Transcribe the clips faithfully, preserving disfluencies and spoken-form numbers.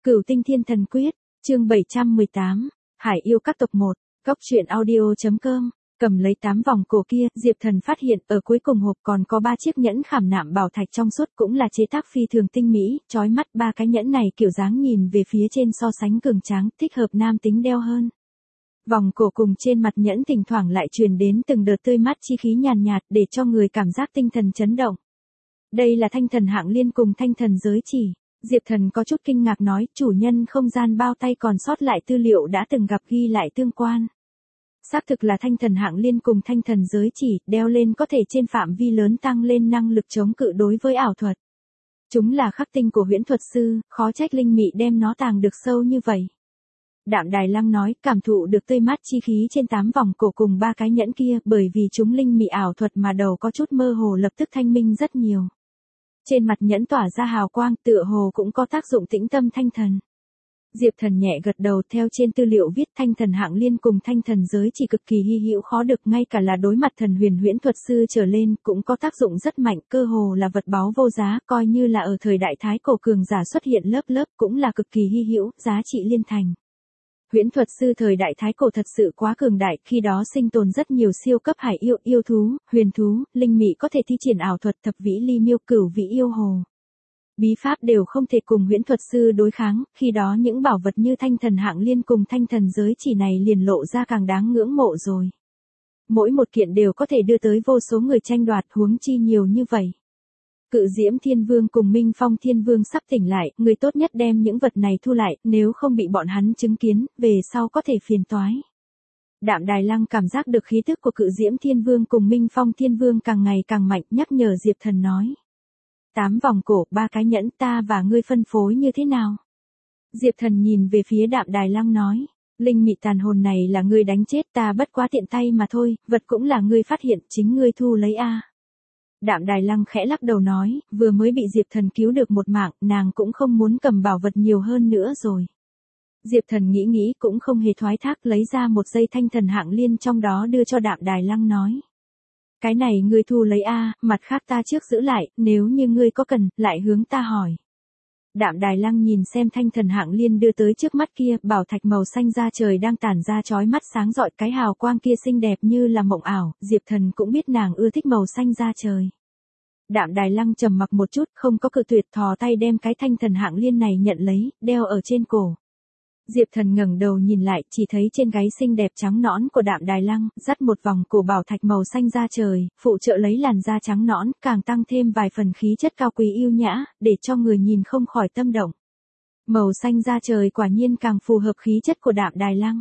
Cửu Tinh Thiên Thần Quyết, chương bảy trăm mười tám, Hải yêu các tộc một, góc truyện audio.com, cầm lấy tám vòng cổ kia, Diệp Thần phát hiện ở cuối cùng hộp còn có ba chiếc nhẫn khảm nạm bảo thạch trong suốt cũng là chế tác phi thường tinh mỹ, chói mắt. Ba cái nhẫn này kiểu dáng nhìn về phía trên so sánh cường tráng, thích hợp nam tính đeo hơn. Vòng cổ cùng trên mặt nhẫn thỉnh thoảng lại truyền đến từng đợt tươi mát chi khí nhàn nhạt, nhạt để cho người cảm giác tinh thần chấn động. Đây là thanh thần hạng liên cùng thanh thần giới chỉ. Diệp Thần có chút kinh ngạc nói, chủ nhân không gian bao tay còn sót lại tư liệu đã từng gặp ghi lại tương quan. Xác thực là thanh thần hạng liên cùng thanh thần giới chỉ, đeo lên có thể trên phạm vi lớn tăng lên năng lực chống cự đối với ảo thuật. Chúng là khắc tinh của huyễn thuật sư, khó trách linh mị đem nó tàng được sâu như vậy. Đạm Đài Lăng nói, cảm thụ được tươi mát chi khí trên tám vòng cổ cùng ba cái nhẫn kia, bởi vì chúng linh mị ảo thuật mà đầu có chút mơ hồ lập tức thanh minh rất nhiều. Trên mặt nhẫn tỏa ra hào quang, tựa hồ cũng có tác dụng tĩnh tâm thanh thần. Diệp Thần nhẹ gật đầu, theo trên tư liệu viết thanh thần hạng liên cùng thanh thần giới chỉ cực kỳ hy hữu khó được, ngay cả là đối mặt thần huyền huyễn thuật sư trở lên cũng có tác dụng rất mạnh, cơ hồ là vật báu vô giá, coi như là ở thời đại thái cổ cường giả xuất hiện lớp lớp cũng là cực kỳ hy hữu, giá trị liên thành. Huyễn thuật sư thời đại thái cổ thật sự quá cường đại, khi đó sinh tồn rất nhiều siêu cấp hải yêu, yêu thú, huyền thú, linh mị có thể thi triển ảo thuật, thập vĩ ly miêu, cửu vĩ yêu hồ. Bí pháp đều không thể cùng huyễn thuật sư đối kháng, khi đó những bảo vật như thanh thần hạng liên cùng thanh thần giới chỉ này liền lộ ra càng đáng ngưỡng mộ rồi. Mỗi một kiện đều có thể đưa tới vô số người tranh đoạt, huống chi nhiều như vậy. Cự Diễm Thiên Vương cùng Minh Phong Thiên Vương sắp tỉnh lại, người tốt nhất đem những vật này thu lại, nếu không bị bọn hắn chứng kiến, về sau có thể phiền toái. Đạm Đài Lăng cảm giác được khí tức của Cự Diễm Thiên Vương cùng Minh Phong Thiên Vương càng ngày càng mạnh, nhắc nhở Diệp Thần nói. Tám vòng cổ, ba cái nhẫn, ta và ngươi phân phối như thế nào? Diệp Thần nhìn về phía Đạm Đài Lăng nói. Linh mị tàn hồn này là ngươi đánh chết, ta bất quá tiện tay mà thôi, vật cũng là ngươi phát hiện, chính ngươi thu lấy a. Đạm Đài Lăng khẽ lắc đầu nói, vừa mới bị Diệp Thần cứu được một mạng, nàng cũng không muốn cầm bảo vật nhiều hơn nữa rồi. Diệp Thần nghĩ nghĩ cũng không hề thoái thác, lấy ra một dây thanh thần hạng liên trong đó đưa cho Đạm Đài Lăng nói. Cái này ngươi thu lấy a, mặt khác ta trước giữ lại, nếu như ngươi có cần, lại hướng ta hỏi. Đạm Đài Lăng nhìn xem thanh thần hạng liên đưa tới trước mắt kia, bảo thạch màu xanh da trời đang tản ra chói mắt sáng rọi, cái hào quang kia xinh đẹp như là mộng ảo, Diệp Thần cũng biết nàng ưa thích màu xanh da trời. Đạm Đài Lăng trầm mặc một chút, không có cự tuyệt, thò tay đem cái thanh thần hạng liên này nhận lấy, đeo ở trên cổ. Diệp Thần ngẩng đầu nhìn lại, chỉ thấy trên gáy xinh đẹp trắng nõn của Đạm Đài Lăng, dắt một vòng cổ bảo thạch màu xanh da trời, phụ trợ lấy làn da trắng nõn, càng tăng thêm vài phần khí chất cao quý yêu nhã, để cho người nhìn không khỏi tâm động. Màu xanh da trời quả nhiên càng phù hợp khí chất của Đạm Đài Lăng.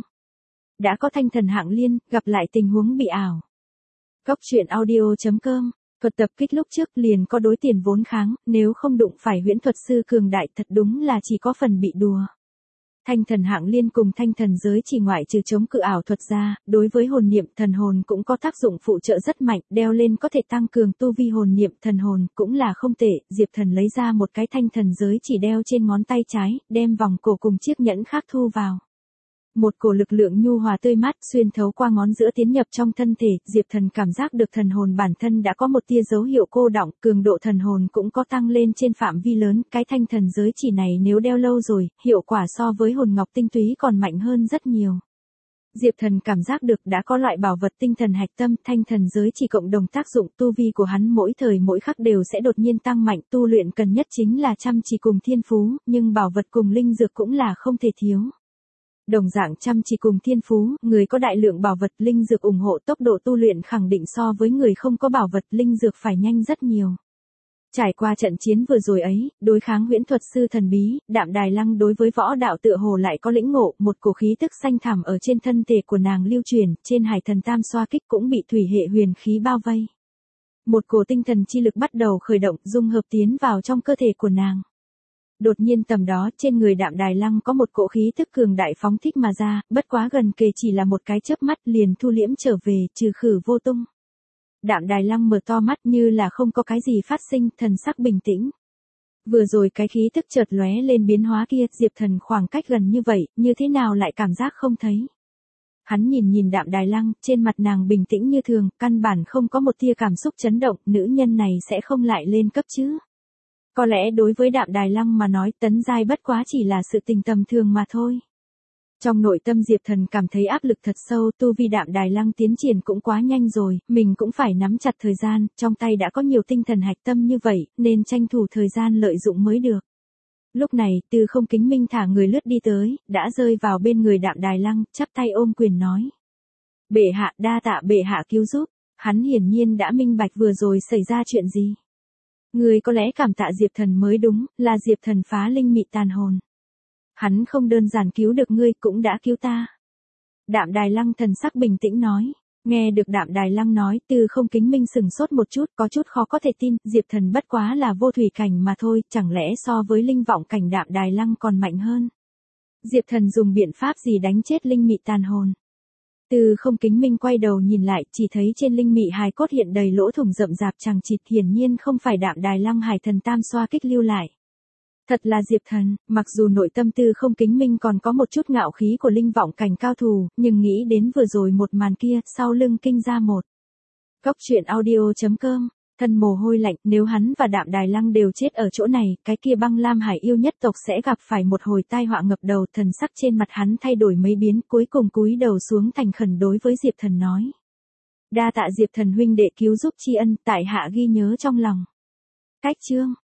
Đã có thanh thần hạng liên, gặp lại tình huống bị ảo. Góc truyện audio.com, thuật tập kích lúc trước liền có đối tiền vốn kháng, nếu không đụng phải huyễn thuật sư cường đại thật đúng là chỉ có phần bị đùa. Thanh thần hạng liên cùng thanh thần giới chỉ ngoại trừ chống cự ảo thuật ra, đối với hồn niệm thần hồn cũng có tác dụng phụ trợ rất mạnh, đeo lên có thể tăng cường tu vi hồn niệm thần hồn, cũng là không tệ. Diệp Thần lấy ra một cái thanh thần giới chỉ đeo trên ngón tay trái, đem vòng cổ cùng chiếc nhẫn khác thu vào. Một cổ lực lượng nhu hòa tươi mát xuyên thấu qua ngón giữa tiến nhập trong thân thể, Diệp Thần cảm giác được thần hồn bản thân đã có một tia dấu hiệu cô đọng, cường độ thần hồn cũng có tăng lên trên phạm vi lớn, cái thanh thần giới chỉ này nếu đeo lâu rồi, hiệu quả so với hồn ngọc tinh túy còn mạnh hơn rất nhiều. Diệp Thần cảm giác được đã có loại bảo vật tinh thần hạch tâm, thanh thần giới chỉ cộng đồng tác dụng, tu vi của hắn mỗi thời mỗi khắc đều sẽ đột nhiên tăng mạnh, tu luyện cần nhất chính là chăm chỉ cùng thiên phú, nhưng bảo vật cùng linh dược cũng là không thể thiếu. Đồng dạng chăm chỉ cùng thiên phú, người có đại lượng bảo vật linh dược ủng hộ tốc độ tu luyện khẳng định so với người không có bảo vật linh dược phải nhanh rất nhiều. Trải qua trận chiến vừa rồi ấy, đối kháng huyễn thuật sư thần bí, Đạm Đài Lăng đối với võ đạo tựa hồ lại có lĩnh ngộ, một cổ khí tức xanh thẳm ở trên thân thể của nàng lưu truyền, trên hải thần tam xoa kích cũng bị thủy hệ huyền khí bao vây. Một cổ tinh thần chi lực bắt đầu khởi động, dung hợp tiến vào trong cơ thể của nàng. Đột nhiên tầm đó, trên người Đạm Đài Lăng có một cỗ khí tức cường đại phóng thích mà ra, bất quá gần kề chỉ là một cái chớp mắt liền thu liễm trở về, trừ khử vô tung. Đạm Đài Lăng mở to mắt như là không có cái gì phát sinh, thần sắc bình tĩnh. Vừa rồi cái khí tức chợt lóe lên biến hóa kia, Diệp Thần khoảng cách gần như vậy, như thế nào lại cảm giác không thấy. Hắn nhìn nhìn Đạm Đài Lăng, trên mặt nàng bình tĩnh như thường, căn bản không có một tia cảm xúc chấn động, nữ nhân này sẽ không lại lên cấp chứ. Có lẽ đối với Đạm Đài Lăng mà nói tấn giai bất quá chỉ là sự tình tầm thường mà thôi. Trong nội tâm Diệp Thần cảm thấy áp lực thật sâu, tu vi Đạm Đài Lăng tiến triển cũng quá nhanh rồi, mình cũng phải nắm chặt thời gian, trong tay đã có nhiều tinh thần hạch tâm như vậy, nên tranh thủ thời gian lợi dụng mới được. Lúc này, Tư Không Kính Minh thả người lướt đi tới, đã rơi vào bên người Đạm Đài Lăng, chắp tay ôm quyền nói. Bệ hạ, đa tạ bệ hạ cứu giúp, hắn hiển nhiên đã minh bạch vừa rồi xảy ra chuyện gì. Người có lẽ cảm tạ Diệp Thần mới đúng, là Diệp Thần phá linh mị tàn hồn. Hắn không đơn giản cứu được ngươi cũng đã cứu ta. Đạm Đài Lăng thần sắc bình tĩnh nói. Nghe được Đạm Đài Lăng nói, Tư Không Kính Minh sừng sốt một chút, có chút khó có thể tin, Diệp Thần bất quá là vô thủy cảnh mà thôi, chẳng lẽ so với linh vọng cảnh Đạm Đài Lăng còn mạnh hơn. Diệp Thần dùng biện pháp gì đánh chết linh mị tàn hồn. Tư Không Kính Minh quay đầu nhìn lại, chỉ thấy trên linh mị hài cốt hiện đầy lỗ thủng rậm rạp chằng chịt, hiển nhiên không phải Đạm Đài Lăng hải thần tam xoa kích lưu lại. Thật là Diệp Thần, mặc dù nội tâm Tư Không Kính Minh còn có một chút ngạo khí của linh vọng cảnh cao thủ, nhưng nghĩ đến vừa rồi một màn kia, sau lưng kinh ra một. Góc truyện audio chấm com, thân mồ hôi lạnh, nếu hắn và Đạm Đài Lăng đều chết ở chỗ này, cái kia Băng Lam Hải yêu nhất tộc sẽ gặp phải một hồi tai họa ngập đầu, thần sắc trên mặt hắn thay đổi mấy biến, cuối cùng cúi đầu xuống thành khẩn đối với Diệp Thần nói. Đa tạ Diệp Thần huynh đệ cứu giúp tri ân, tại hạ ghi nhớ trong lòng. Cách chương